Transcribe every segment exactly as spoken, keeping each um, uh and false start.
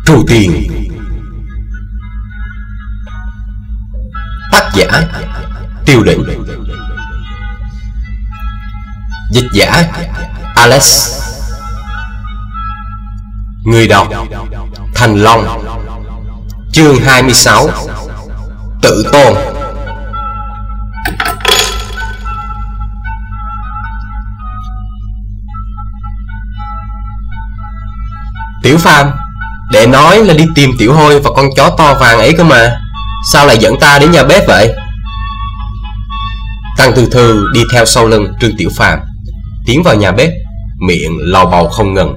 Trù Tiền. Tác giả Tiêu Định. Dịch giả Alex. Người đọc Thành Long. Chương hai mươi sáu. Tự tôn. Tiểu Phàm, để nói là đi tìm Tiểu Hôi và con chó to vàng ấy cơ mà, sao lại dẫn ta đến nhà bếp vậy? Tăng Thư Thư đi theo sau lưng Trương Tiểu Phàm, tiến vào nhà bếp, miệng lầu bầu không ngừng.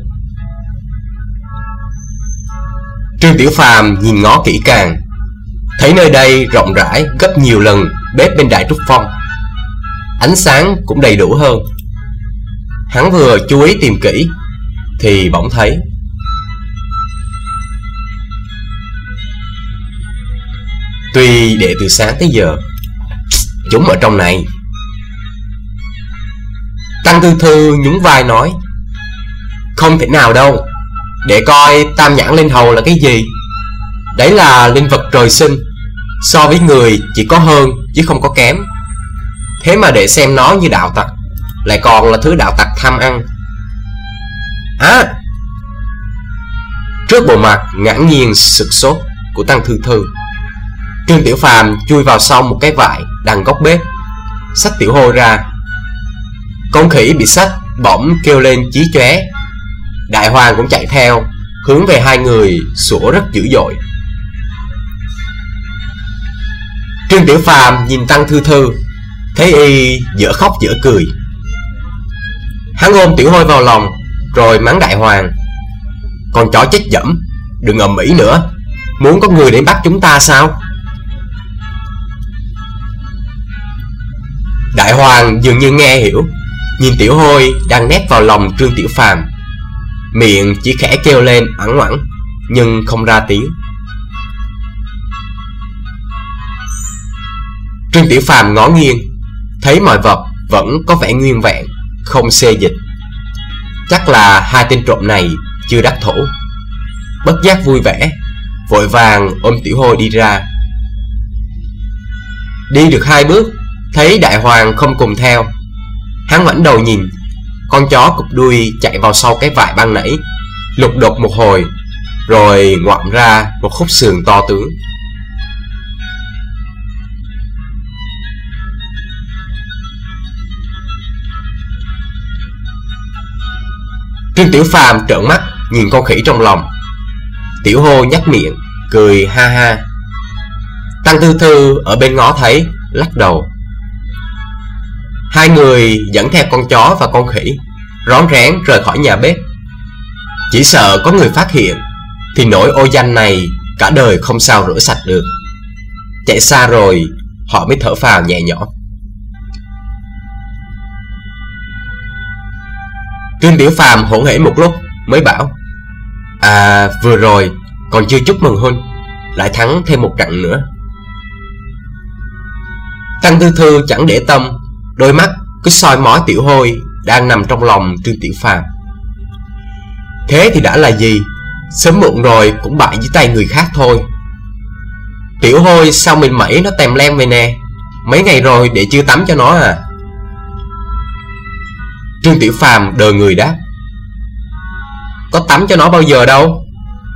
Trương Tiểu Phàm nhìn ngó kỹ càng, thấy nơi đây rộng rãi gấp nhiều lần bếp bên Đại Trúc Phong, ánh sáng cũng đầy đủ hơn. Hắn vừa chú ý tìm kỹ thì bỗng thấy tuy để từ sáng tới giờ chúng ở trong này. Tăng Thư Thư nhún vai nói: không thể nào đâu, để coi tam nhãn linh hầu là cái gì. Đấy là linh vật trời sinh, so với người chỉ có hơn chứ không có kém. Thế mà để xem nó như đạo tặc, lại còn là thứ đạo tặc tham ăn. À, trước bộ mặt ngạc nhiên sửng sốt của Tăng Thư Thư, Trương Tiểu Phàm chui vào sau một cái vại đằng góc bếp, xách Tiểu Hôi ra. Con khỉ bị xách bỗng kêu lên chí chóe. Đại Hoàng cũng chạy theo, hướng về hai người sủa rất dữ dội. Trương Tiểu Phàm nhìn Tăng Thư Thư, thấy y dở khóc dở cười. Hắn ôm Tiểu Hôi vào lòng, rồi mắng Đại Hoàng: con chó chết dẫm, đừng ầm ĩ nữa, muốn có người đến bắt chúng ta sao? Đại Hoàng dường như nghe hiểu, nhìn Tiểu Hôi đang nép vào lòng Trương Tiểu Phàm, miệng chỉ khẽ kêu lên ẵn oẵn nhưng không ra tiếng. Trương Tiểu Phàm ngó nghiêng, thấy mọi vật vẫn có vẻ nguyên vẹn, không xê dịch. Chắc là hai tên trộm này chưa đắc thủ. Bất giác vui vẻ, vội vàng ôm Tiểu Hôi đi ra. Đi được hai bước, thấy Đại Hoàng không cùng theo. Hắn ngoảnh đầu nhìn, con chó cụp đuôi chạy vào sau cái vại ban nãy, lục đục một hồi, rồi ngoạm ra một khúc sườn to tướng. Trương Tiểu Phàm trợn mắt nhìn con khỉ trong lòng. Tiểu Hôi nhếch miệng cười ha ha. Tăng Thư Thư ở bên ngó thấy, lắc đầu. Hai người dẫn theo con chó và con khỉ rón rén rời khỏi nhà bếp. Chỉ sợ có người phát hiện thì nỗi ô danh này cả đời không sao rửa sạch được. Chạy xa rồi họ mới thở phào nhẹ nhõm. Trương Tiểu Phàm hỗn hển một lúc mới bảo: à, vừa rồi còn chưa chúc mừng huynh, lại thắng thêm một trận nữa. Tăng Thư Thư chẳng để tâm, đôi mắt cứ soi mói Tiểu Hôi đang nằm trong lòng Trương Tiểu Phàm. Thế thì đã là gì, sớm muộn rồi cũng bại dưới tay người khác thôi. Tiểu Hôi sao mình mẩy nó tèm lem vậy nè, mấy ngày rồi để chưa tắm cho nó à? Trương Tiểu Phàm đờ người đáp: có tắm cho nó bao giờ đâu.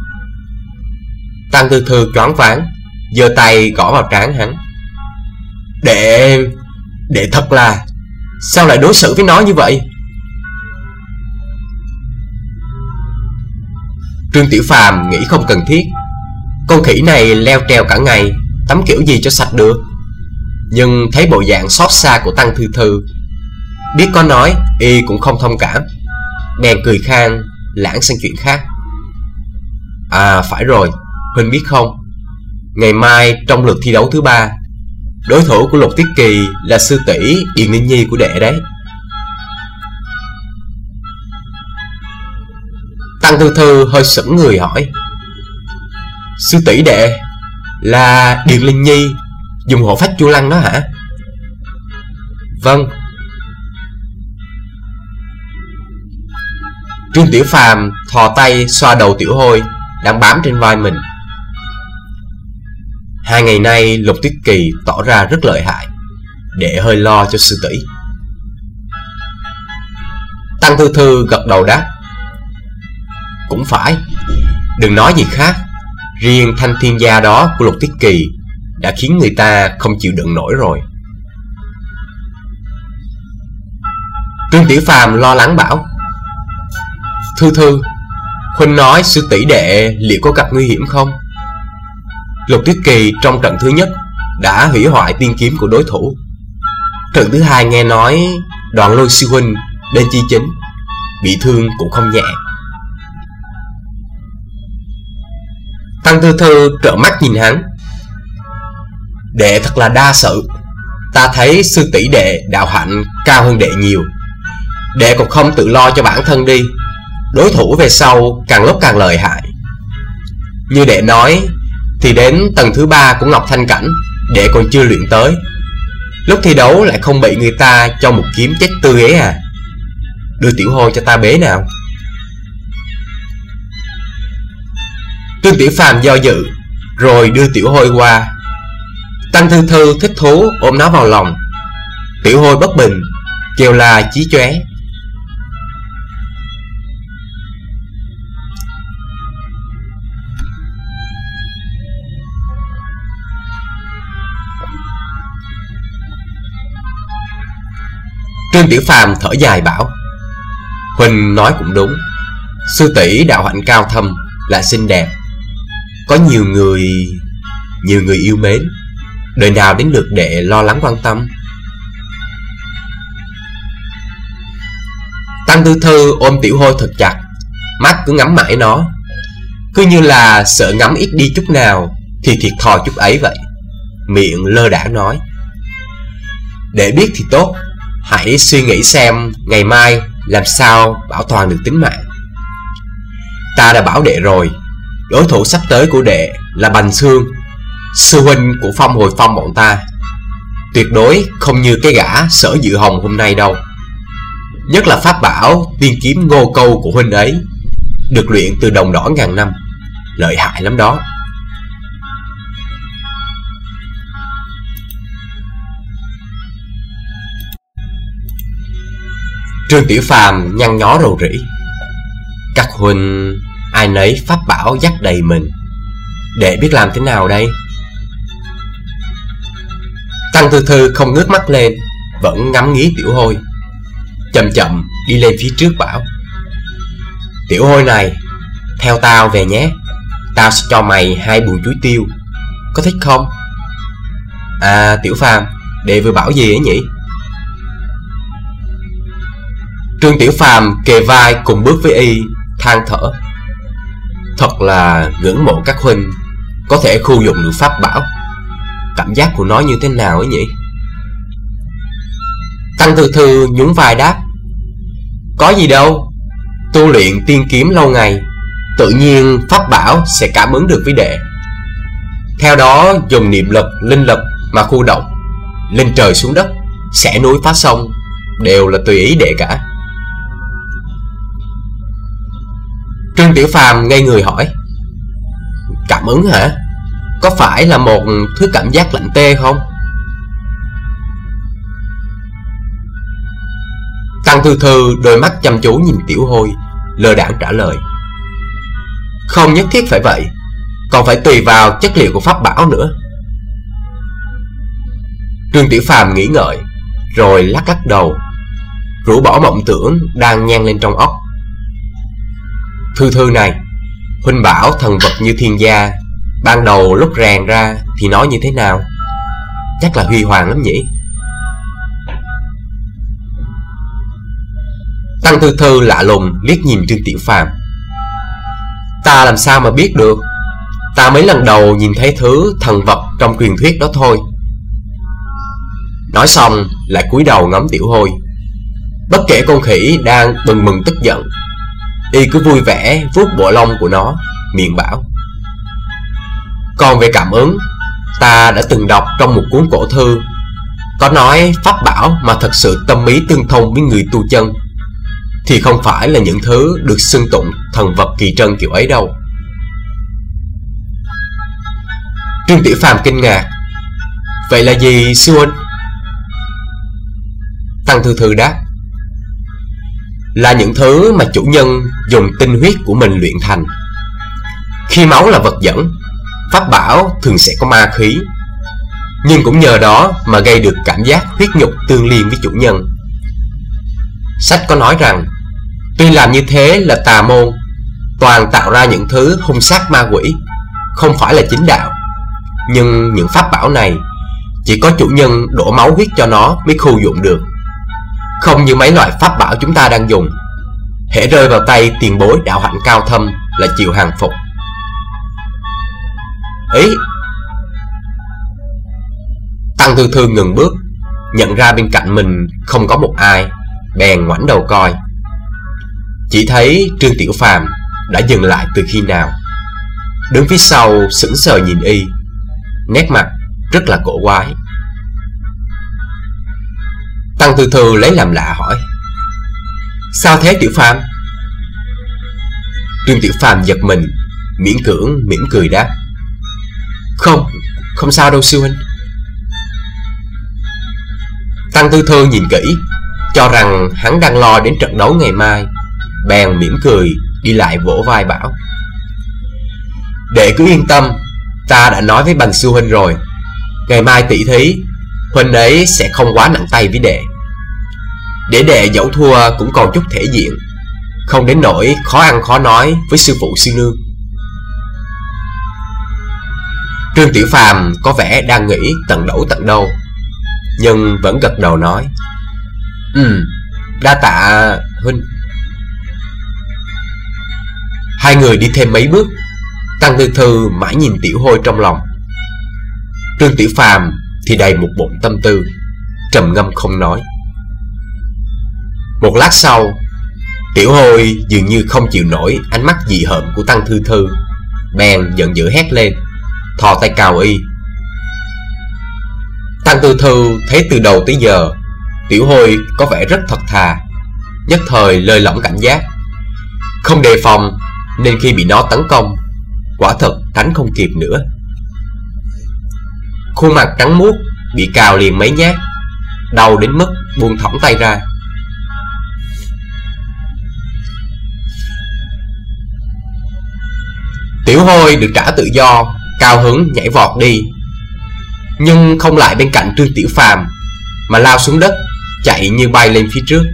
Tăng Thư Thư choáng váng, giơ tay gõ vào trán hắn. Để... để thật là... sao lại đối xử với nó như vậy? Trương Tiểu Phàm nghĩ không cần thiết. Con khỉ này leo trèo cả ngày, tắm kiểu gì cho sạch được. Nhưng thấy bộ dạng xót xa của Tăng Thư Thư, biết có nói y cũng không thông cảm, bèn cười khan lãng sang chuyện khác. À phải rồi, huynh biết không, ngày mai trong lượt thi đấu thứ ba, đối thủ của Lục Tiết Kỳ là sư tỷ Điền Linh Nhi của đệ đấy. Tăng Thư Thư hơi sững người hỏi: sư tỷ đệ là Điền Linh Nhi dùng hộ phách Chu Lăng đó hả? Vâng. Trương Tiểu Phàm thò tay xoa đầu Tiểu Hôi, đang bám trên vai mình. Hai ngày nay Lục Tuyết Kỳ tỏ ra rất lợi hại, Đệ hơi lo cho sư tỷ. Tăng Thư Thư gật đầu đáp: cũng phải, đừng nói gì khác, riêng thanh thiên gia đó của Lục Tuyết Kỳ đã khiến người ta không chịu đựng nổi rồi. Trương Tiểu Phàm lo lắng bảo: Thư Thư, huynh nói sư tỷ đệ liệu có gặp nguy hiểm không? Lục Tuyết Kỳ trong trận thứ nhất đã hủy hoại tiên kiếm của đối thủ. Trận thứ hai nghe nói Đoạn Lôi sư huynh đến chi chính, bị thương cũng không nhẹ. Tăng Thư Thư trợn mắt nhìn hắn: đệ thật là đa sự. Ta thấy sư tỷ đệ đạo hạnh cao hơn đệ nhiều. Đệ còn không tự lo cho bản thân đi, đối thủ về sau càng lúc càng lợi hại. Như đệ nói thì đến tầng thứ ba của Ngọc Thanh Cảnh đệ còn chưa luyện tới, lúc thi đấu lại không bị người ta cho một kiếm chết tươi ấy à. Đưa Tiểu Hôi cho ta bế nào. Trương Tiểu Phàm do dự rồi đưa Tiểu Hôi qua. Tăng Thư Thư thích thú ôm nó vào lòng. Tiểu Hôi bất bình kêu la chí chóe. Trương Tiểu Phàm thở dài bảo: huynh nói cũng đúng, sư tỷ đạo hạnh cao thâm, lại xinh đẹp, có nhiều người nhiều người yêu mến, đời nào đến lượt đệ lo lắng quan tâm. Tăng Thư Thư ôm Tiểu Hôi thật chặt, mắt cứ ngắm mãi nó, cứ như là sợ ngắm ít đi chút nào thì thiệt thòi chút ấy vậy. Miệng lơ đãng nói: đệ biết thì tốt, hãy suy nghĩ xem ngày mai làm sao bảo toàn được tính mạng. Ta đã bảo đệ rồi, đối thủ sắp tới của đệ là Bành Xương, sư huynh của Phong Hồi Phong bọn ta. Tuyệt đối không như cái gã Sở Dự Hồng hôm nay đâu. Nhất là pháp bảo tiên kiếm Ngô Câu của huynh ấy, được luyện từ đồng đỏ ngàn năm, lợi hại lắm đó. Trương Tiểu Phàm nhăn nhó rầu rĩ: các huynh ai nấy pháp bảo dắt đầy mình, đệ biết làm thế nào đây? Tăng Thư Thư không ngước mắt lên, vẫn ngắm nghía Tiểu Hôi, chậm chậm đi lên phía trước bảo: Tiểu Hôi này, theo tao về nhé, tao sẽ cho mày hai buồng chuối tiêu, có thích không? À Tiểu Phàm, đệ vừa bảo gì ấy nhỉ? Trương Tiểu Phàm kề vai cùng bước với y, than thở: thật là ngưỡng mộ các huynh có thể khu dụng được pháp bảo, cảm giác của nó như thế nào ấy nhỉ? Tăng Thư Thư nhún vai đáp: có gì đâu, tu luyện tiên kiếm lâu ngày, tự nhiên pháp bảo sẽ cảm ứng được với đệ. Theo đó dùng niệm lực, linh lực mà khu động, lên trời xuống đất, xẻ núi phá sông, đều là tùy ý đệ cả. Trương Tiểu Phàm ngây người hỏi: cảm ứng hả? Có phải là một thứ cảm giác lạnh tê không? Tăng Thư Thư đôi mắt chăm chú nhìn Tiểu Hôi, lơ đãng trả lời: không nhất thiết phải vậy, còn phải tùy vào chất liệu của pháp bảo nữa. Trương Tiểu Phàm nghĩ ngợi rồi lắc lắc đầu, rũ bỏ mộng tưởng đang nhen lên trong óc. Thư Thư này, huynh bảo thần vật như thiên gia ban đầu lúc rèn ra thì nó như thế nào? Chắc là huy hoàng lắm nhỉ? Tăng Thư Thư lạ lùng liếc nhìn Trương Tiểu Phàm: ta làm sao mà biết được, ta mấy lần đầu nhìn thấy thứ thần vật trong truyền thuyết đó thôi. Nói xong lại cúi đầu ngắm Tiểu Hôi. Bất kể con khỉ đang bừng bừng tức giận, y cứ vui vẻ vuốt bộ lông của nó, miệng bảo: còn về cảm ứng, ta đã từng đọc trong một cuốn cổ thư, có nói pháp bảo mà thật sự tâm ý tương thông với người tu chân thì không phải là những thứ được xưng tụng thần vật kỳ trân kiểu ấy đâu. Trương Tiểu Phàm kinh ngạc: Vậy là gì sư huynh? Tăng Thư Thư đáp: Là những thứ mà chủ nhân dùng tinh huyết của mình luyện thành. Khi máu là vật dẫn, pháp bảo thường sẽ có ma khí, nhưng cũng nhờ đó mà gây được cảm giác huyết nhục tương liên với chủ nhân. Sách có nói rằng tuy làm như thế là tà môn, toàn tạo ra những thứ hung sát ma quỷ, không phải là chính đạo. Nhưng những pháp bảo này chỉ có chủ nhân đổ máu huyết cho nó mới khu dụng được, không như mấy loại pháp bảo chúng ta đang dùng. Hễ rơi vào tay tiền bối đạo hạnh cao thâm là chịu hàng phục. Ý. Tăng Thư Thư ngừng bước, nhận ra bên cạnh mình không có một ai, bèn ngoảnh đầu coi. Chỉ thấy Trương Tiểu Phàm đã dừng lại từ khi nào, đứng phía sau sững sờ nhìn y, nét mặt rất là cổ quái. Tăng Thư Thư lấy làm lạ hỏi: Sao thế Tiểu Phàm? Trương Tiểu Phàm giật mình, miễn cưỡng mỉm cười đáp: Không, không sao đâu sư huynh. Tăng Thư Thư nhìn kỹ, cho rằng hắn đang lo đến trận đấu ngày mai, bèn mỉm cười đi lại vỗ vai bảo: Đệ cứ yên tâm, ta đã nói với Bành sư huynh rồi, ngày mai tỷ thí huynh ấy sẽ không quá nặng tay với đệ. Để đệ dẫu thua cũng còn chút thể diện, không đến nỗi khó ăn khó nói với sư phụ sư nương. Trương Tiểu Phàm có vẻ đang nghĩ tận đâu tận đâu, nhưng vẫn gật đầu nói: Ừ, đa tạ huynh. Hai người đi thêm mấy bước, Tăng Thư Thư mãi nhìn Tiểu Hôi trong lòng. Trương Tiểu Phàm thì đầy một bụng tâm tư, trầm ngâm không nói. Một lát sau, Tiểu Hôi dường như không chịu nổi ánh mắt dị hợm của Tăng Thư Thư, bèn giận dữ hét lên, thò tay cào y. Tăng Thư Thư thấy từ đầu tới giờ Tiểu Hôi có vẻ rất thật thà, nhất thời lơi lỏng cảnh giác, không đề phòng, nên khi bị nó tấn công, quả thật tránh không kịp nữa. Khuôn mặt trắng muốt bị cào liền mấy nhát, đau đến mức buông thõng tay ra. Tiểu Hôi được trả tự do, cao hứng nhảy vọt đi, nhưng không lại bên cạnh Trương Tiểu Phàm, mà lao xuống đất, chạy như bay lên phía trước.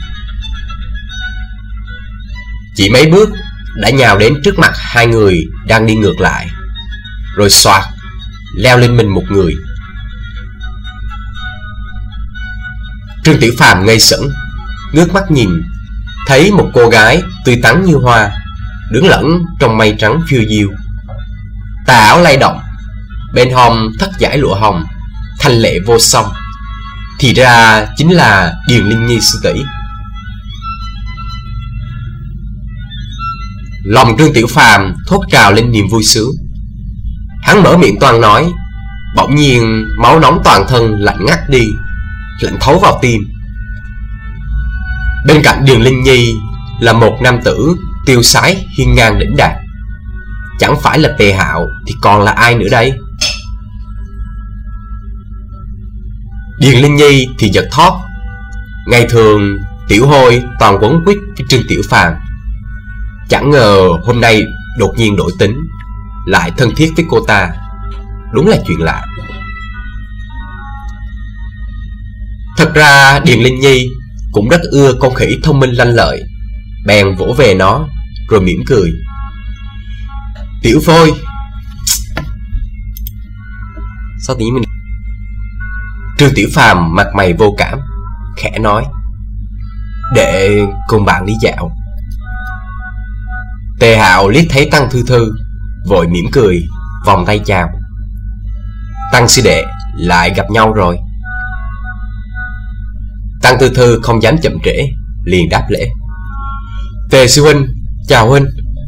Chỉ mấy bước đã nhào đến trước mặt hai người đang đi ngược lại, rồi xoạt leo lên mình một người. Trương Tiểu Phàm ngây sững, ngước mắt nhìn, thấy một cô gái tươi tắn như hoa, đứng lẫn trong mây trắng phiêu diêu. Tà áo lay động, bên hông thắt dải lụa hồng, thanh lệ vô song. Thì ra chính là Điền Linh Nhi sư tỷ. Lòng Trương Tiểu Phàm thốt trào lên niềm vui sướng. Hắn mở miệng toan nói, bỗng nhiên máu nóng toàn thân lạnh ngắt đi, lạnh thấu vào tim. Bên cạnh Điền Linh Nhi là một nam tử tiêu sái hiên ngang đỉnh đạt. Chẳng phải là Tề Hạo thì còn là ai nữa đây? Điền Linh Nhi thì giật thót. Ngày thường Tiểu Hôi toàn quấn quýt với Trương Tiểu Phàm, chẳng ngờ hôm nay đột nhiên đổi tính, lại thân thiết với cô ta. Đúng là chuyện lạ. Thật ra Điền Linh Nhi cũng rất ưa con khỉ thông minh lanh lợi, bèn vỗ về nó rồi mỉm cười. Tiểu Phôi, sao tự nhiên mình... Trương Tiểu Phàm mặt mày vô cảm, khẽ nói, đệ cùng bạn đi dạo. Tề Hạo liếc thấy Tăng Thư Thư, vội mỉm cười, vòng tay chào. Tăng sư đệ lại gặp nhau rồi. Tăng Thư Thư không dám chậm trễ, liền đáp lễ. Tề sư huynh, chào huynh.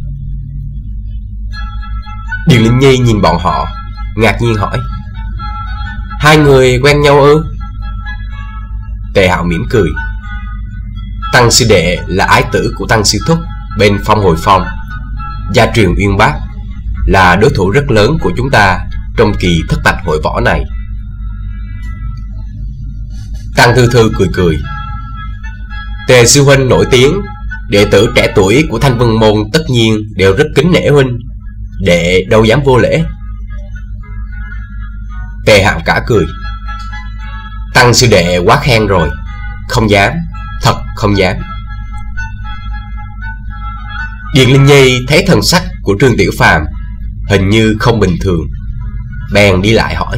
Điền Linh Nhi nhìn bọn họ, ngạc nhiên hỏi, hai người quen nhau ư? Tề Hạo mỉm cười. Tăng sư đệ là ái tử của Tăng sư thúc bên Phong Hồi Phong, gia truyền uyên bác, là đối thủ rất lớn của chúng ta trong kỳ thất bạch hội võ này. Tăng Thư Thư cười cười. Tề sư huynh nổi tiếng, đệ tử trẻ tuổi của Thanh Vân Môn tất nhiên đều rất kính nể huynh, đệ đâu dám vô lễ. Tề Hạo cả cười. Tăng sư đệ quá khen rồi, không dám, thật không dám. Điền Linh Nhi thấy thần sắc của Trương Tiểu Phàm hình như không bình thường, bèn đi lại hỏi.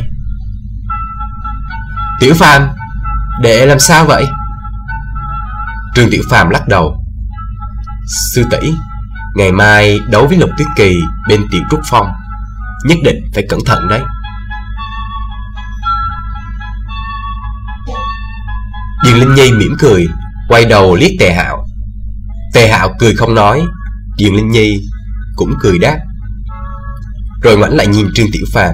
Tiểu Phàm, đệ làm sao vậy? Trương Tiểu Phàm lắc đầu. Sư tỷ, ngày mai đấu với Lục Tuyết Kỳ bên Tiểu Trúc Phong, nhất định phải cẩn thận đấy. Điền Linh Nhi mỉm cười, quay đầu liếc Tề Hạo. Tề Hạo cười không nói, Điền Linh Nhi cũng cười đáp, rồi ngoảnh lại nhìn Trương Tiểu Phàm.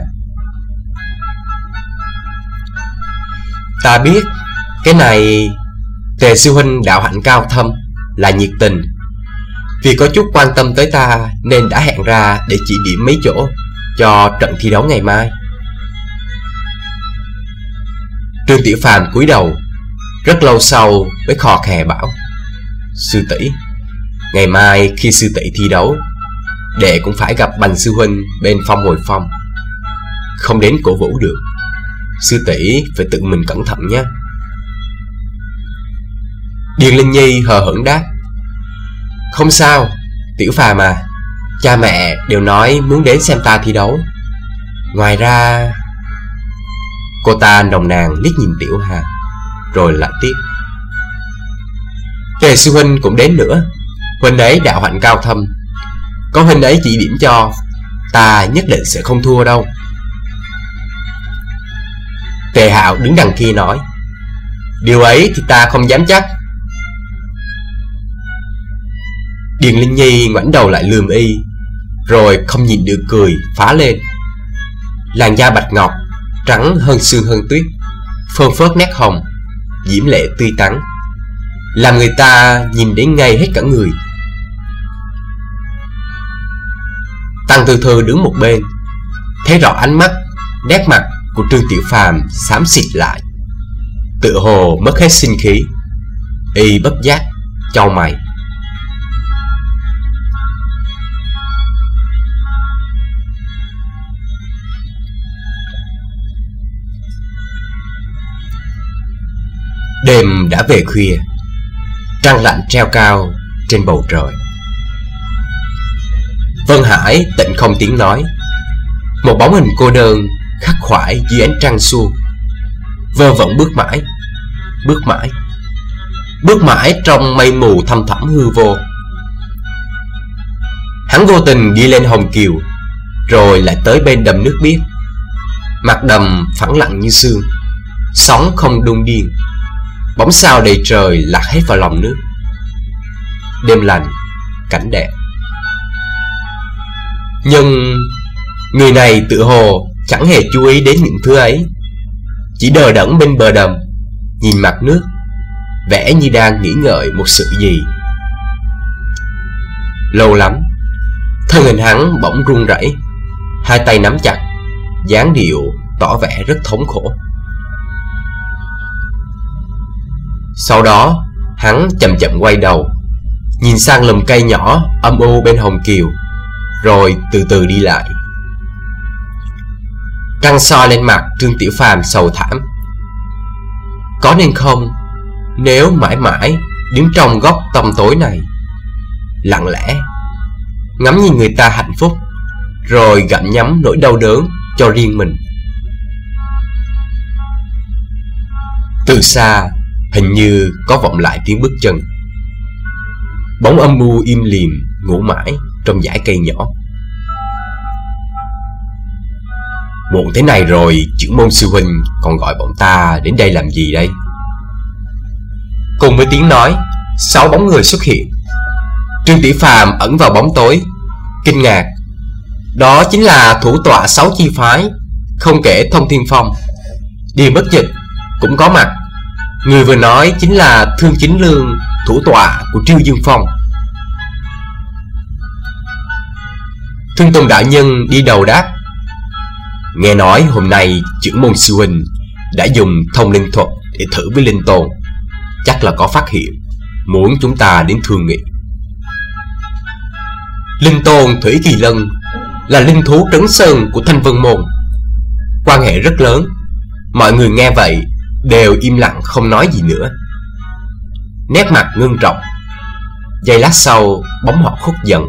Ta biết cái này Tề sư huynh đạo hạnh cao thâm, là nhiệt tình, vì có chút quan tâm tới ta nên đã hẹn ra để chỉ điểm mấy chỗ cho trận thi đấu ngày mai. Trương Tiểu Phàm cúi đầu, rất lâu sau mới khò khè bảo. Sư tỷ, ngày mai khi sư tỷ thi đấu, đệ cũng phải gặp Bành sư huynh bên Phong Hồi Phong, không đến cổ vũ được. Sư tỷ phải tự mình cẩn thận nhé. Điền Linh Nhi hờ hững đáp. Không sao, Tiểu Phàm à, cha mẹ đều nói muốn đến xem ta thi đấu. Ngoài ra... Cô ta nồng nàn liếc nhìn Tiểu Hà, rồi lại tiếp. Tề sư huynh cũng đến nữa, huynh ấy đạo hạnh cao thâm, có huynh ấy chỉ điểm cho, ta nhất định sẽ không thua đâu. Tề Hạo đứng đằng kia nói. Điều ấy thì ta không dám chắc. Điền Linh Nhi ngoảnh đầu lại lườm y, rồi không nhìn được cười phá lên. Làn da bạch ngọc, trắng hơn sương hơn tuyết, phơn phớt nét hồng, diễm lệ tươi tắn, làm người ta nhìn đến ngay hết cả người. Tăng Thư Thư đứng một bên, thấy rõ ánh mắt, nét mặt của Trương Tiểu Phàm xám xịt lại, tựa hồ mất hết sinh khí. Y bất giác chau mày. Đêm đã về khuya, trăng lạnh treo cao trên bầu trời. Vân Hải tịnh không tiếng nói, một bóng hình cô đơn khắc khoải dưới ánh trăng suông, vơ vẩn bước mãi, bước mãi, bước mãi trong mây mù thăm thẳm hư vô. Hắn vô tình đi lên Hồng Kiều, rồi lại tới bên đầm nước biếc. Mặt đầm phẳng lặng như sương, sóng không đung điên, bóng sao đầy trời lạc hết vào lòng nước. Đêm lành, cảnh đẹp. Nhưng người này tự hồ chẳng hề chú ý đến những thứ ấy, chỉ đờ đẫn bên bờ đầm, nhìn mặt nước, vẻ như đang nghĩ ngợi một sự gì. Lâu lắm, thân hình hắn bỗng run rẩy, hai tay nắm chặt, dáng điệu tỏ vẻ rất thống khổ. Sau đó, hắn chậm chậm quay đầu, nhìn sang lùm cây nhỏ âm u bên Hồng Kiều, rồi từ từ đi lại. Trăng soi lên mặt Trương Tiểu Phàm sầu thảm. Có nên không, nếu mãi mãi đứng trong góc tăm tối này, lặng lẽ ngắm nhìn người ta hạnh phúc, rồi gặm nhấm nỗi đau đớn cho riêng mình. Từ xa hình như có vọng lại tiếng bước chân. Bóng âm mưu im lìm ngủ mãi trong dãy cây nhỏ. Muộn thế này rồi, trưởng môn sư huynh còn gọi bọn ta đến đây làm gì đây? Cùng với tiếng nói, sáu bóng người xuất hiện. Trương Tiểu Phàm ẩn vào bóng tối, kinh ngạc. Đó chính là thủ tọa sáu chi phái, không kể Thông Thiên Phong. Điền Bất Dịch cũng có mặt. Người vừa nói chính là Thương Chính Lương, thủ tọa của Triêu Dương Phong. Thương Tùng đạo nhân đi đầu đáp. Nghe nói hôm nay trưởng môn sư huynh đã dùng thông linh thuật để thử với linh tôn, chắc là có phát hiện, muốn chúng ta đến thương nghị. Linh tôn Thủy Kỳ Lân là linh thú trấn sơn của Thanh Vân Môn, quan hệ rất lớn. Mọi người nghe vậy đều im lặng không nói gì nữa, nét mặt ngưng trọng. Giây lát sau, bóng họ khuất dần.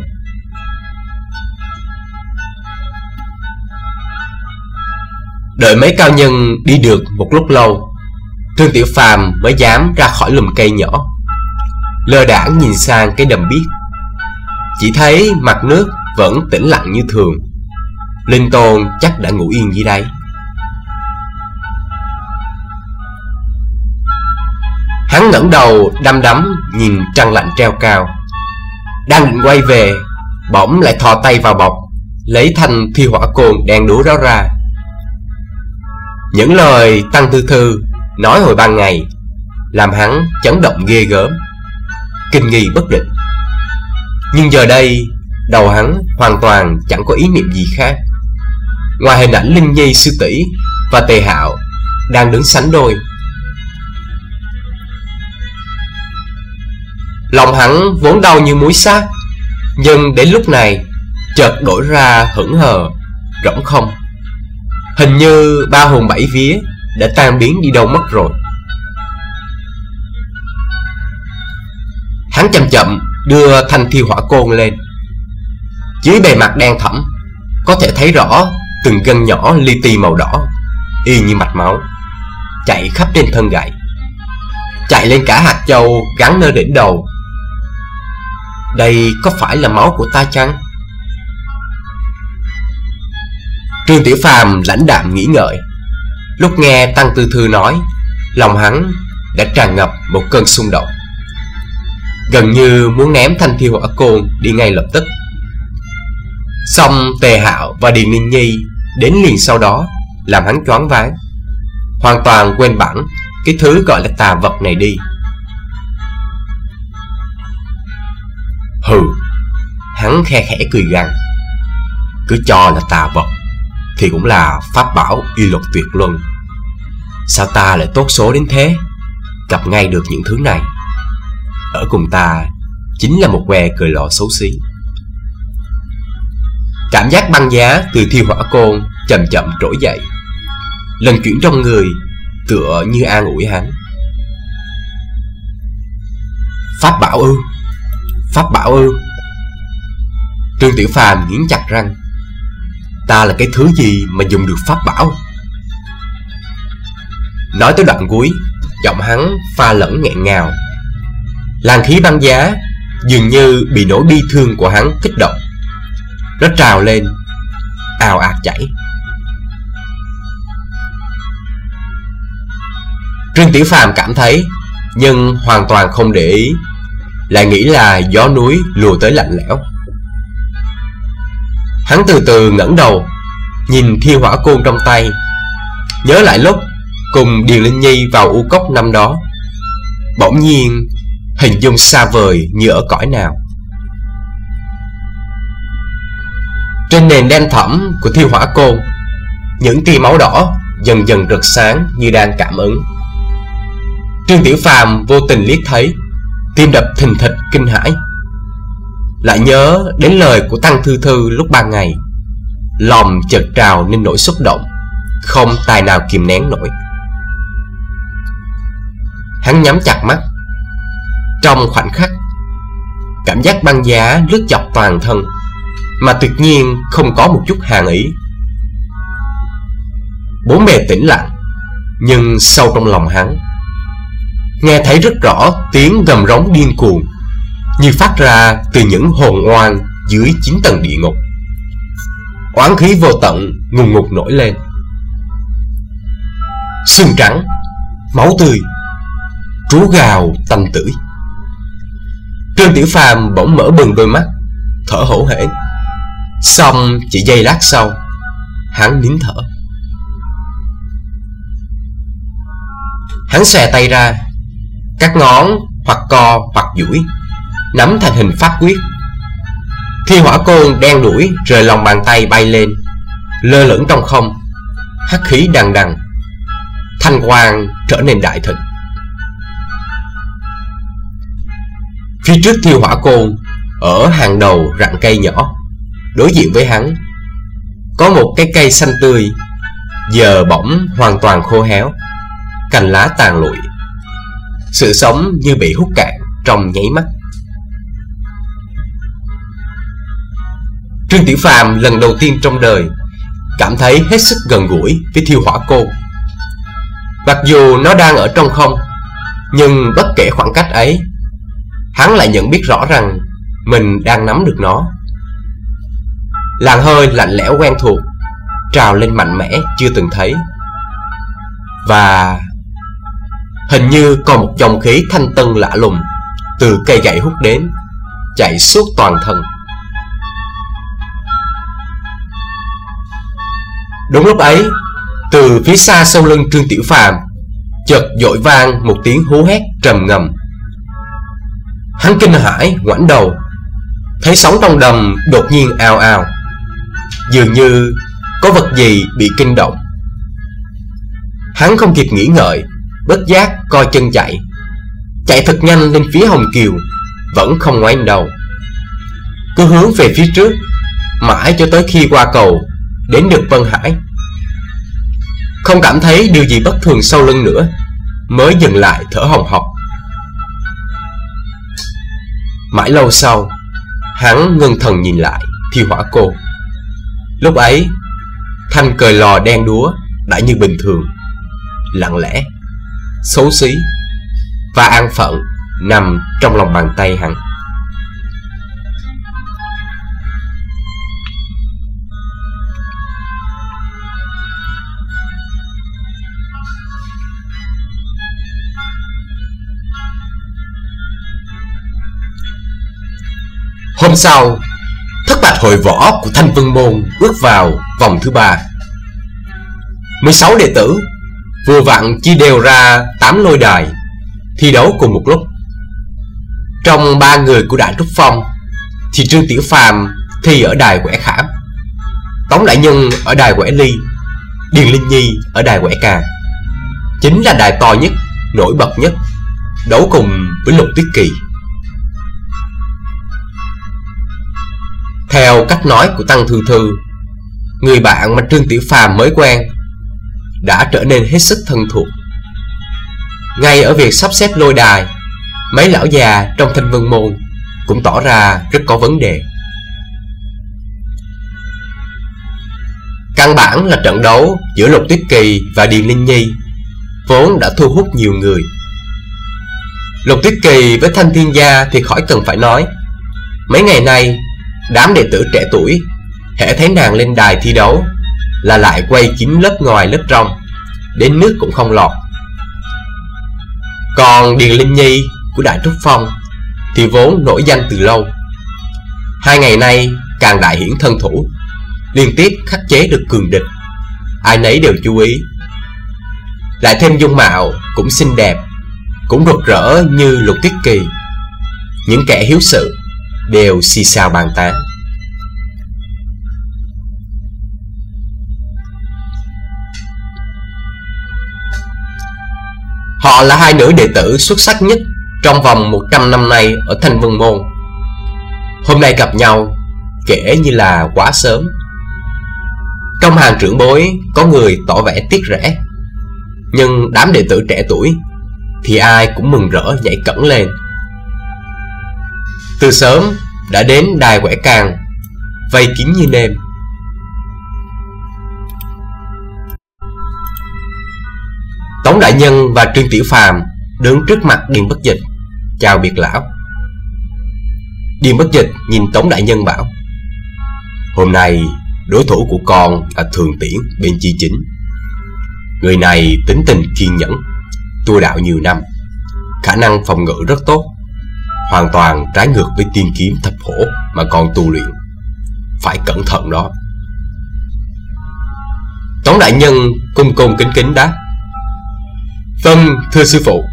Đợi mấy cao nhân đi được một lúc lâu, Trương Tiểu Phàm mới dám ra khỏi lùm cây nhỏ, lơ đãng nhìn sang cái đầm biếc. Chỉ thấy mặt nước vẫn tĩnh lặng như thường. Linh tôn chắc đã ngủ yên dưới đáy. Hắn ngẩng đầu đăm đắm nhìn trăng lạnh treo cao. Đang định quay về, bỗng lại thò tay vào bọc, lấy thanh thi hỏa côn đang đũa đó ra. Những lời Tăng Tư Thư nói hồi ban ngày làm hắn chấn động ghê gớm, kinh nghi bất định. Nhưng giờ đây đầu hắn hoàn toàn chẳng có ý niệm gì khác, ngoài hình ảnh Linh Nhi sư tỷ và Tề Hạo đang đứng sánh đôi. Lòng hắn vốn đau như múi xác, nhưng đến lúc này chợt đổi ra hững hờ, rỗng không. Hình như ba hồn bảy vía đã tan biến đi đâu mất rồi. Hắn chậm chậm đưa thanh thi hỏa côn lên. Dưới bề mặt đen thẫm có thể thấy rõ từng gân nhỏ li ti màu đỏ, y như mạch máu, chạy khắp trên thân gậy, chạy lên cả hạt châu gắn nơi đỉnh đầu. Đây có phải là máu của ta chăng? Trương Tiểu Phàm lãnh đạm nghĩ ngợi. Lúc nghe Tăng Tư Thư nói, lòng hắn đã tràn ngập một cơn xung động, gần như muốn ném thanh thi hỏa côn đi ngay lập tức. Xong Tề Hạo và Điền Ninh Nhi đến liền sau đó, làm hắn choáng váng, hoàn toàn quên bẵng cái thứ gọi là tà vật này đi. Hừ, hắn khe khẽ cười gằn. Cứ cho là tà vật thì cũng là pháp bảo uy lực tuyệt luân. Sao ta lại tốt số đến thế, gặp ngay được những thứ này? Ở cùng ta chính là một que cười lọ xấu xí. Cảm giác băng giá từ thi hỏa côn chậm chậm trỗi dậy, lần chuyển trong người, tựa như an ủi hắn. Pháp bảo ư? Pháp bảo ư? Trương Tiểu Phàm nghiến chặt răng. Ta là cái thứ gì mà dùng được pháp bảo? Nói tới đoạn cuối, giọng hắn pha lẫn nghẹn ngào. Làn khí băng giá dường như bị nỗi bi thương của hắn kích động, nó trào lên, ào ạt chảy. Trương Tiểu Phàm cảm thấy, nhưng hoàn toàn không để ý, lại nghĩ là gió núi lùa tới lạnh lẽo. Hắn từ từ ngẩng đầu, nhìn thi hỏa côn trong tay, nhớ lại lúc cùng Điền Linh Nhi vào u cốc năm đó. Bỗng nhiên hình dung xa vời như ở cõi nào. Trên nền đen thẫm của thi hỏa côn, những tia máu đỏ dần dần rực sáng như đang cảm ứng. Trương Tiểu Phàm vô tình liếc thấy, tim đập thình thịch kinh hãi. Lại nhớ đến lời của Tăng Thư Thư lúc ban ngày, lòng chợt trào nên nỗi xúc động, không tài nào kìm nén nổi. Hắn nhắm chặt mắt. Trong khoảnh khắc, cảm giác băng giá lướt dọc toàn thân, mà tuyệt nhiên không có một chút hàn ý. Bốn bề tĩnh lặng, nhưng sâu trong lòng hắn nghe thấy rất rõ tiếng gầm rống điên cuồng, như phát ra từ những hồn oan dưới chín tầng địa ngục. Oán khí vô tận ngùn ngụt nổi lên. Xương trắng, máu tươi, trú gào tanh tưởi. Trương Tiểu Phàm bỗng mở bừng đôi mắt, thở hổn hển. Xong chỉ giây lát sau, hắn nín thở. Hắn xòe tay ra, các ngón hoặc co hoặc duỗi nắm thành hình pháp quyết. Thi hỏa côn đen đuổi rời lòng bàn tay bay lên, lơ lửng trong không, hắc khí đằng đằng, thanh quang trở nên đại thịnh. Phía trước Thiêu Hỏa Côn, ở hàng đầu rặng cây nhỏ, đối diện với hắn có một cái cây xanh tươi, giờ bỗng hoàn toàn khô héo, cành lá tàn lụi, sự sống như bị hút cạn trong nháy mắt. Trương Tiểu Phàm lần đầu tiên trong đời cảm thấy hết sức gần gũi với Thiêu Hỏa Côn. Mặc dù nó đang ở trong không, nhưng bất kể khoảng cách ấy, hắn lại nhận biết rõ rằng mình đang nắm được nó. Làn hơi lạnh lẽo quen thuộc trào lên mạnh mẽ chưa từng thấy, và hình như còn một dòng khí thanh tân lạ lùng từ cây gậy hút đến, chạy suốt toàn thân. Đúng lúc ấy, từ phía xa sau lưng Trương Tiểu Phàm chợt dội vang một tiếng hú hét trầm ngầm. Hắn kinh hãi ngoảnh đầu, thấy sóng trong đầm đột nhiên ào ào, dường như có vật gì bị kinh động. Hắn không kịp nghĩ ngợi, bất giác co chân chạy, chạy thật nhanh lên phía Hồng Kiều, vẫn không ngoái đầu, cứ hướng về phía trước mãi cho tới khi qua cầu đến được Vân Hải. Không cảm thấy điều gì bất thường sau lưng nữa, mới dừng lại thở hồng hộc. Mãi lâu sau, hắn ngưng thần nhìn lại Thiêu Hỏa Côn. Lúc ấy, thanh cời lò đen đúa đã như bình thường, lặng lẽ, xấu xí và an phận nằm trong lòng bàn tay hắn. Hôm sau, thất bạch hội võ của Thanh Vân Môn bước vào vòng thứ ba. mười sáu đệ tử vừa vặn chia đều ra tám lôi đài thi đấu cùng một lúc. Trong ba người của Đại Trúc Phong thì Trương Tiểu Phàm thi ở đài Quẻ Khảm, Tống Đại Nhân ở đài Quẻ Ly, Điền Linh Nhi ở đài Quẻ Càng, chính là đài to nhất, nổi bật nhất, đấu cùng với Lục Tuyết Kỳ. Theo cách nói của Tăng Thư Thư, người bạn mà Trương Tiểu Phàm mới quen đã trở nên hết sức thân thuộc. Ngay ở việc sắp xếp lôi đài, mấy lão già trong Thanh Vân Môn cũng tỏ ra rất có vấn đề. Căn bản là trận đấu giữa Lục Tuyết Kỳ và Điền Linh Nhi vốn đã thu hút nhiều người. Lục Tuyết Kỳ với Thanh Thiên Gia thì khỏi cần phải nói. Mấy ngày nay, đám đệ tử trẻ tuổi hễ thấy nàng lên đài thi đấu là lại quay kín lớp ngoài lớp trong, đến nước cũng không lọt. Còn Điền Linh Nhi của Đại Trúc Phong thì vốn nổi danh từ lâu, hai ngày nay càng đại hiển thân thủ, liên tiếp khắc chế được cường địch, ai nấy đều chú ý. Lại thêm dung mạo cũng xinh đẹp, cũng rực rỡ như Lục Tuyết Kỳ, những kẻ hiếu sự đều xì xào bàn tán. Họ là hai nữ đệ tử xuất sắc nhất trong vòng một trăm năm nay ở Thanh Vân Môn. Hôm nay gặp nhau kể như là quá sớm. Trong hàng trưởng bối có người tỏ vẻ tiếc rẻ, nhưng đám đệ tử trẻ tuổi thì ai cũng mừng rỡ nhảy cẫng lên. Từ sớm đã đến đài Quẻ Càng, vây kín như nêm. Tống Đại Nhân và Trương Tiểu Phàm đứng trước mặt Điền Bất Dịch, chào biệt lão. Điền Bất Dịch nhìn Tống Đại Nhân bảo: hôm nay đối thủ của con là Thường Tiễn bên Chi Chính. Người này tính tình kiên nhẫn, tu đạo nhiều năm, khả năng phòng ngự rất tốt, hoàn toàn trái ngược với tiên kiếm thập hổ mà con tu luyện. Phải cẩn thận đó. Tống Đại Nhân cung cung kính kính đáp: vâng, thưa sư phụ.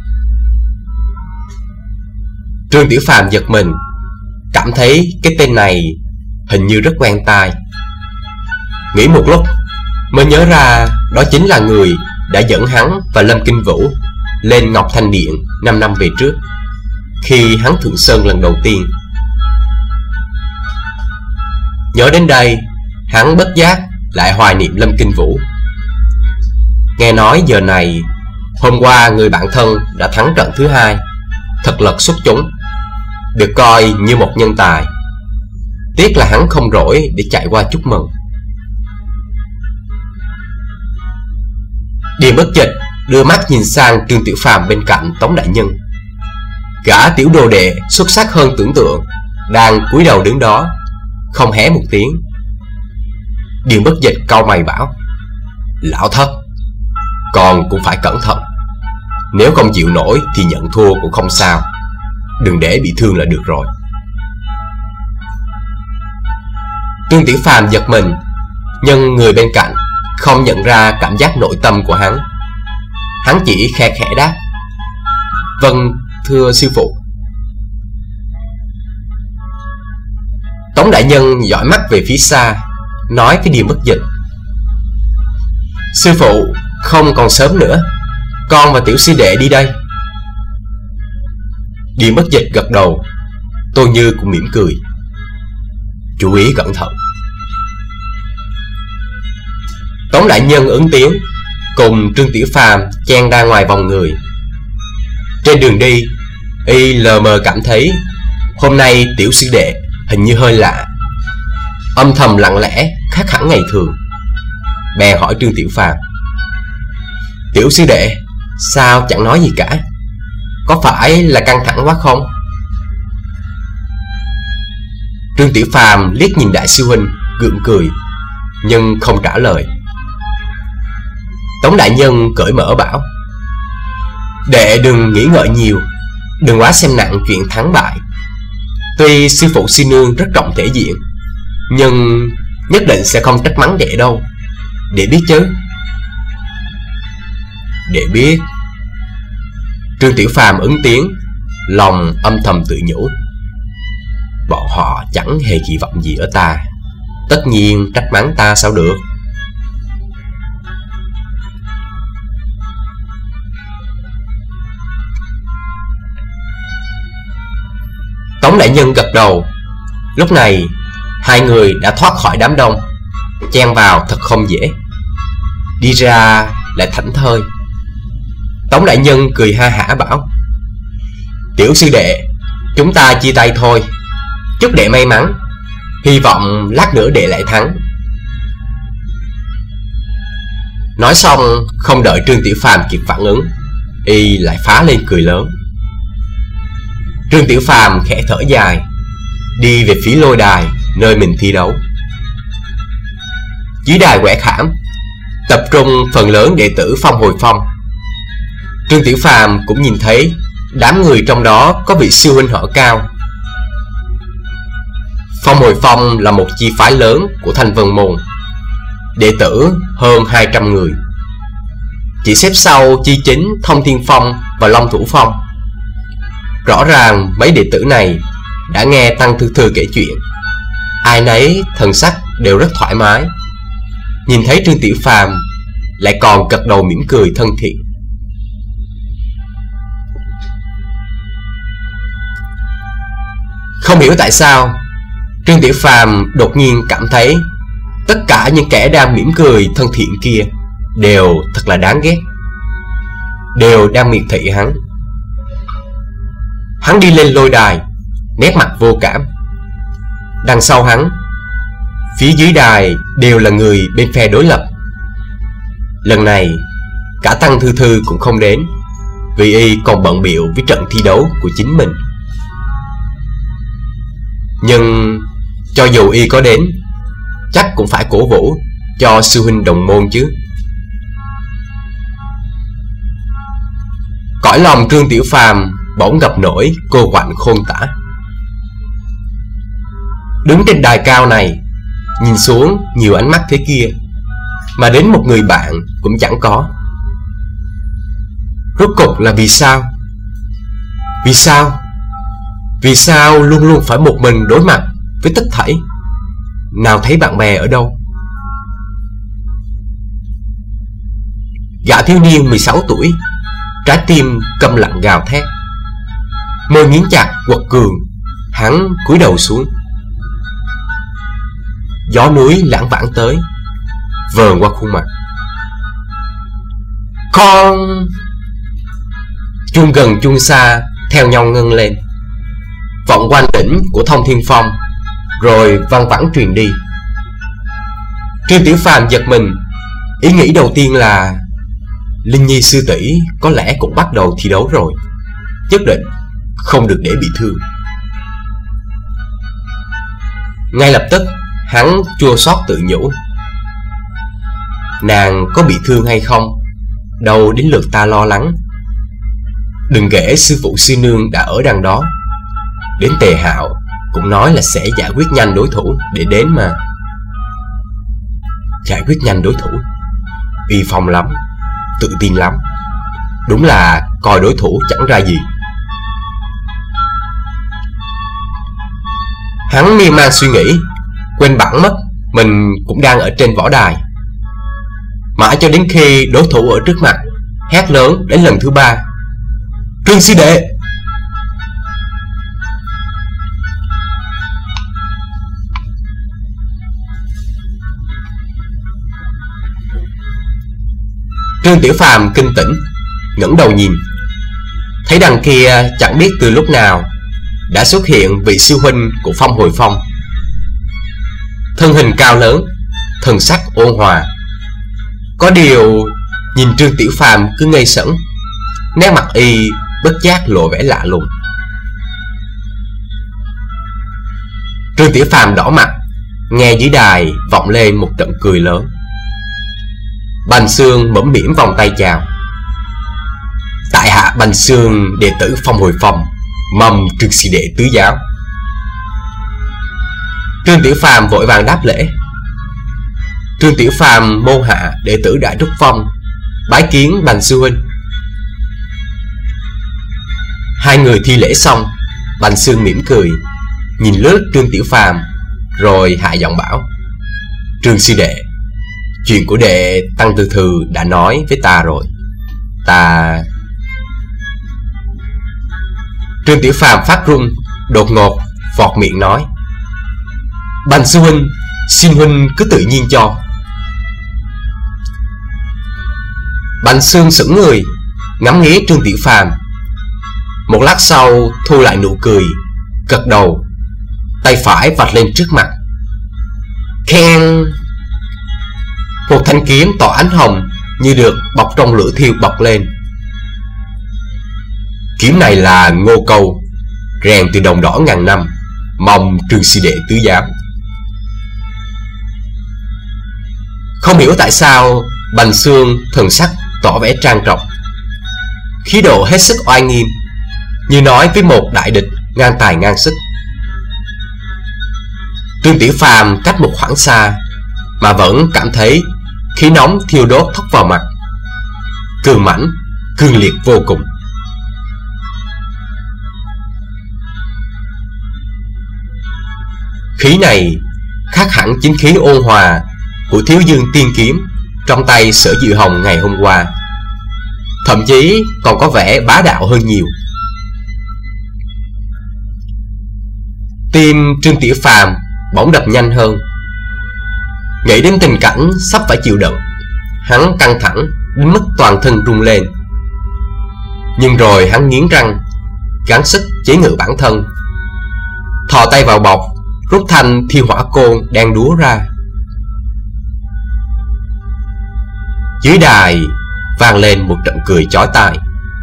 Trương Tiểu Phàm giật mình, cảm thấy cái tên này hình như rất quen tai. Nghĩ một lúc, mới nhớ ra đó chính là người đã dẫn hắn và Lâm Kinh Vũ lên Ngọc Thanh Điện năm năm về trước, khi hắn thượng sơn lần đầu tiên. Nhớ đến đây, hắn bất giác lại hoài niệm Lâm Kinh Vũ. Nghe nói giờ này, hôm qua người bạn thân đã thắng trận thứ hai, thật lật xuất chúng, được coi như một nhân tài. Tiếc là hắn không rỗi để chạy qua chúc mừng. Điền Bất Dịch đưa mắt nhìn sang Trương Tiểu Phàm bên cạnh Tống đại nhân. Gã tiểu đồ đệ xuất sắc hơn tưởng tượng đang cúi đầu đứng đó, không hé một tiếng. Điền Bất Dịch cau mày bảo: lão thất, con cũng phải cẩn thận. Nếu không chịu nổi thì nhận thua cũng không sao, đừng để bị thương là được rồi. Trương Tiểu Phàm giật mình, nhưng người bên cạnh không nhận ra cảm giác nội tâm của hắn. Hắn chỉ khe khẽ đáp: vâng, thưa sư phụ. Tống đại nhân dõi mắt về phía xa, nói với Điền Bất Dịch: sư phụ, không còn sớm nữa, con và tiểu sư đệ đi đây. Điền Bất Dịch gật đầu, Tô Như cũng mỉm cười: chú ý cẩn thận. Tống đại nhân ứng tiếng, cùng Trương Tiểu Phàm chen ra ngoài vòng người. Trên đường đi, y lờ mờ cảm thấy hôm nay tiểu sư đệ hình như hơi lạ, âm thầm lặng lẽ khác hẳn ngày thường. Bèn hỏi Trương Tiểu Phàm: tiểu sư đệ, sao chẳng nói gì cả? Có phải là căng thẳng quá không? Trương Tiểu Phàm liếc nhìn đại sư huynh, gượng cười, nhưng không trả lời. Tống đại nhân cởi mở bảo: đệ đừng nghĩ ngợi nhiều, đừng quá xem nặng chuyện thắng bại. Tuy sư phụ sư nương rất trọng thể diện, nhưng nhất định sẽ không trách mắng đệ đâu, đệ biết chứ? Đệ biết. Trương Tiểu Phàm ứng tiếng, lòng âm thầm tự nhủ: bọn họ chẳng hề kỳ vọng gì ở ta, tất nhiên trách mắng ta sao được. Tống đại nhân gật đầu. Lúc này hai người đã thoát khỏi đám đông, chen vào thật không dễ. Đi ra lại thảnh thơi. Tống đại nhân cười ha hả bảo: tiểu sư đệ, chúng ta chia tay thôi, chúc đệ may mắn, hy vọng lát nữa đệ lại thắng. Nói xong, không đợi Trương Tiểu Phàm kịp phản ứng, y lại phá lên cười lớn. Trương Tiểu Phàm khẽ thở dài, đi về phía lôi đài nơi mình thi đấu. Dưới đài quẻ khảm tập trung phần lớn đệ tử Phong Hồi Phong. Trương Tiểu Phàm cũng nhìn thấy đám người trong đó có vị sư huynh họ Cao. Phong Hồi Phong là một chi phái lớn của Thanh Vân Môn, đệ tử hơn hai trăm người, chỉ xếp sau chi chính Thông Thiên Phong và Long Thủ Phong. Rõ ràng mấy đệ tử này đã nghe Tăng Thư Thư kể chuyện, ai nấy thần sắc đều rất thoải mái. Nhìn thấy Trương Tiểu Phàm lại còn gật đầu mỉm cười thân thiện. Không hiểu tại sao Trương Tiểu Phàm đột nhiên cảm thấy tất cả những kẻ đang mỉm cười thân thiện kia đều thật là đáng ghét, đều đang miệt thị hắn. Hắn đi lên lôi đài, nét mặt vô cảm. Đằng sau hắn, phía dưới đài đều là người bên phe đối lập. Lần này cả Tăng Thư Thư cũng không đến, vì y còn bận bịu với trận thi đấu của chính mình. Nhưng cho dù y có đến, chắc cũng phải cổ vũ cho sư huynh đồng môn chứ. Cõi lòng Trương Tiểu Phàm bỗng gặp nỗi cô quạnh khôn tả. Đứng trên đài cao này, nhìn xuống nhiều ánh mắt thế kia, mà đến một người bạn cũng chẳng có. Rốt cục là vì sao? Vì sao? Vì sao luôn luôn phải một mình đối mặt với tất thảy? Nào thấy bạn bè ở đâu? Gã thiếu niên mười sáu tuổi, trái tim câm lặng gào thét, môi nghiến chặt quật cường. Hắn cúi đầu xuống. Gió núi lãng vãng tới, vờn qua khuôn mặt. Con... Chuông gần chuông xa theo nhau ngân lên, vọng quanh đỉnh của Thông Thiên Phong, rồi văng vẳng truyền đi. Trương Tiểu Phàm giật mình. Ý nghĩ đầu tiên là Linh Nhi sư tỷ có lẽ cũng bắt đầu thi đấu rồi, nhất định không được để bị thương. Ngay lập tức hắn chua xót tự nhủ, nàng có bị thương hay không, đâu đến lượt ta lo lắng. Đừng kể sư phụ sư nương đã ở đằng đó, đến Tề Hạo cũng nói là sẽ giải quyết nhanh đối thủ để đến mà. Giải quyết nhanh đối thủ, uy phong lắm, tự tin lắm, đúng là coi đối thủ chẳng ra gì. Hắn miên man suy nghĩ, quên bẵng mất mình cũng đang ở trên võ đài. Mãi cho đến khi đối thủ ở trước mặt hét lớn đến lần thứ ba, Trương sư đệ. Trương Tiểu Phàm kinh tỉnh, ngẩng đầu nhìn, thấy đằng kia chẳng biết từ lúc nào đã xuất hiện vị sư huynh của Phong Hồi Phong. Thân hình cao lớn, thần sắc ôn hòa. Có điều nhìn Trương Tiểu Phàm cứ ngây sững, nét mặt y bất giác lộ vẻ lạ lùng. Trương Tiểu Phàm đỏ mặt, nghe dưới đài vọng lên một trận cười lớn. Bành Xương mẫm mỉm vòng tay chào. Tại hạ Bành Xương, đệ tử Phong Hồi Phong, mầm Trương sư đệ tứ giáo. Trương Tiểu Phàm vội vàng đáp lễ. Trương Tiểu Phàm môn hạ đệ tử Đại Trúc Phong, bái kiến Bành sư huynh. Hai người thi lễ xong, Bành Xương mỉm cười, nhìn lướt Trương Tiểu Phàm, rồi hạ giọng bảo, Trương sư đệ, chuyện của đệ Tăng Tư Thư đã nói với ta rồi. Ta... Trương Tiểu Phàm phát run, đột ngột vọt miệng nói, Bành sư huynh, xin huynh cứ tự nhiên cho. Bành Xương sững người, ngắm nghía Trương Tiểu Phàm. Một lát sau thu lại nụ cười, gật đầu, tay phải vạch lên trước mặt. Khen! Một thanh kiếm tỏa ánh hồng như được bọc trong lửa thiêu bọc lên. Kiếm này là Ngô Câu, rèn từ đồng đỏ ngàn năm, mong Trương sư đệ tứ giáo. Không hiểu tại sao Bành Xương thần sắc tỏ vẻ trang trọng, khí độ hết sức oai nghiêm, như nói với một đại địch ngang tài ngang sức. Trương Tiểu Phàm cách một khoảng xa mà vẫn cảm thấy khí nóng thiêu đốt thốc vào mặt, cường mãnh, cương liệt vô cùng. Khí này khác hẳn chính khí ôn hòa của Thiếu Dương Tiên Kiếm trong tay Sở Diệu Hồng ngày hôm qua, thậm chí còn có vẻ bá đạo hơn nhiều. Tim Trương Tiểu Phàm bỗng đập nhanh hơn. Nghĩ đến tình cảnh sắp phải chịu đựng, hắn căng thẳng đến mức toàn thân run lên. Nhưng rồi hắn nghiến răng, gắng sức chế ngự bản thân, thò tay vào bọc, rút thanh Thiêu Hỏa Côn đang đúa ra. Dưới đài vang lên một trận cười chói tai.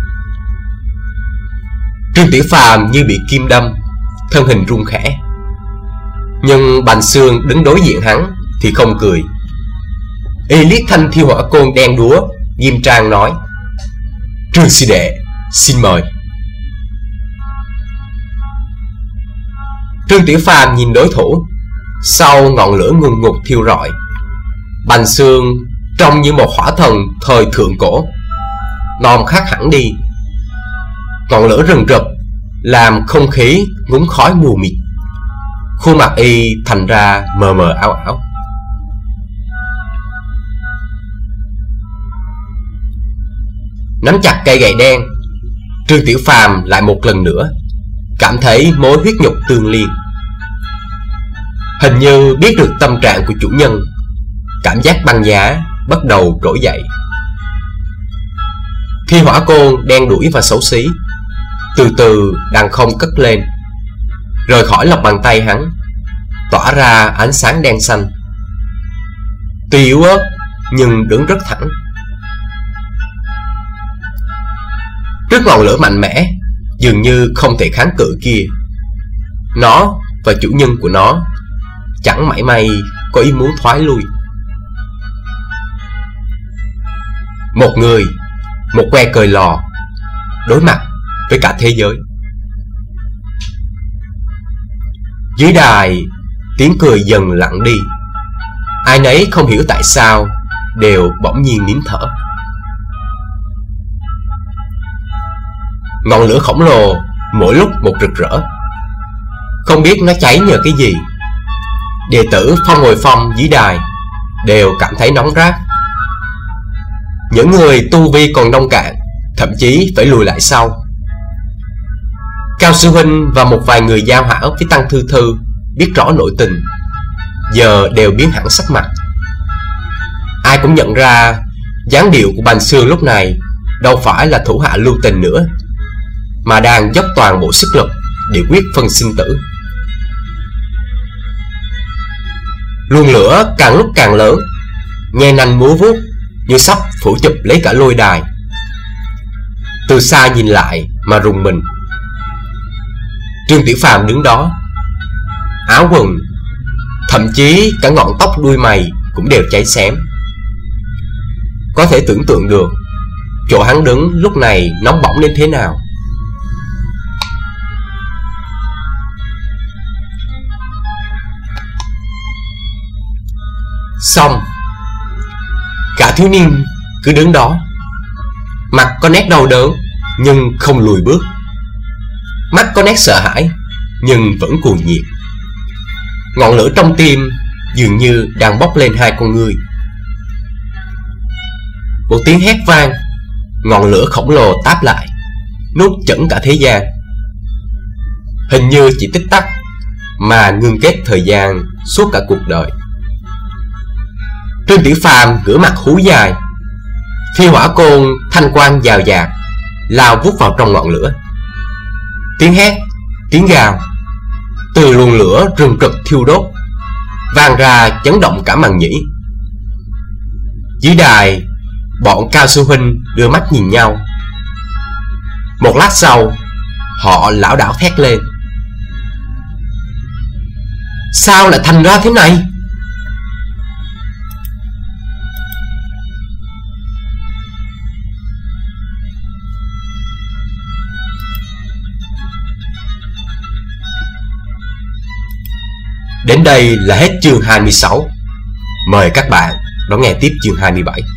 Trương Tiểu Phàm như bị kim đâm, thân hình run khẽ. Nhưng Bành Xương đứng đối diện hắn thì không cười. Y liếc thanh Thiêu Hỏa Côn đen đúa, nghiêm trang nói, Trương sư đệ, xin mời. Trương Tiểu Phàm nhìn đối thủ, sau ngọn lửa ngùn ngụt thiêu rọi, Bành Xương trông như một hỏa thần thời thượng cổ, non khác hẳn đi. Ngọn lửa rừng rực làm không khí ngúng khói mù mịt, khuôn mặt y thành ra mờ mờ ảo ảo. nắm chặt cây gậy đen, Trương Tiểu Phàm lại một lần nữa cảm thấy mối huyết nhục tương liên. Hình như biết được tâm trạng của chủ nhân, cảm giác băng giá bắt đầu trỗi dậy. Khi hỏa côn đen đuổi và xấu xí từ từ đằng không cất lên, rời khỏi lòng bàn tay hắn, tỏa ra ánh sáng đen xanh. Tuy yếu ớt nhưng đứng rất thẳng. Trước ngọn lửa mạnh mẽ dường như không thể kháng cự kia, nó và chủ nhân của nó chẳng mảy may có ý muốn thoái lui. Một người, một que cời lò, đối mặt với cả thế giới. Dưới đài, tiếng cười dần lặng đi. Ai nấy không hiểu tại sao đều bỗng nhiên nín thở. Ngọn lửa khổng lồ mỗi lúc một rực rỡ, không biết nó cháy nhờ cái gì. Đệ tử Phong Ngồi Phong dưới đài đều cảm thấy nóng rát. Những người tu vi còn nông cạn thậm chí phải lùi lại sau. Cao sư huynh và một vài người giao hảo với Tăng Thư Thư biết rõ nội tình, giờ đều biến hẳn sắc mặt. Ai cũng nhận ra dáng điệu của Bành Xương lúc này đâu phải là thủ hạ lưu tình nữa, mà đang dốc toàn bộ sức lực để quyết phân sinh tử. Luồng lửa càng lúc càng lớn, nhe nanh múa vuốt như sắp phủ chụp lấy cả lôi đài. Từ xa nhìn lại mà rùng mình. Trương Tiểu Phàm đứng đó, áo quần, thậm chí cả ngọn tóc đuôi mày cũng đều cháy xém. Có thể tưởng tượng được chỗ hắn đứng lúc này nóng bỏng đến thế nào. Xong, cả thiếu niên cứ đứng đó, mặt có nét đau đớn nhưng không lùi bước, mắt có nét sợ hãi nhưng vẫn cuồng nhiệt. Ngọn lửa trong tim dường như đang bốc lên hai con ngươi. Một tiếng hét vang, ngọn lửa khổng lồ táp lại, nuốt chửng cả thế gian. Hình như chỉ tích tắc mà ngưng kết thời gian suốt cả cuộc đời. Trương Tiểu Phàm ngửa mặt hú dài. Phi hỏa côn thanh quang dào dạt lao vút vào trong ngọn lửa. Tiếng hét, tiếng gào từ luồng lửa rừng rực thiêu đốt vang ra chấn động cả màn nhĩ. Dưới đài, bọn Cao sư huynh đưa mắt nhìn nhau. Một lát sau, họ lảo đảo thét lên: sao lại thành ra thế này? Đến đây là hết chương hai mươi sáu. Mời các bạn đón nghe tiếp chương hai mươi bảy.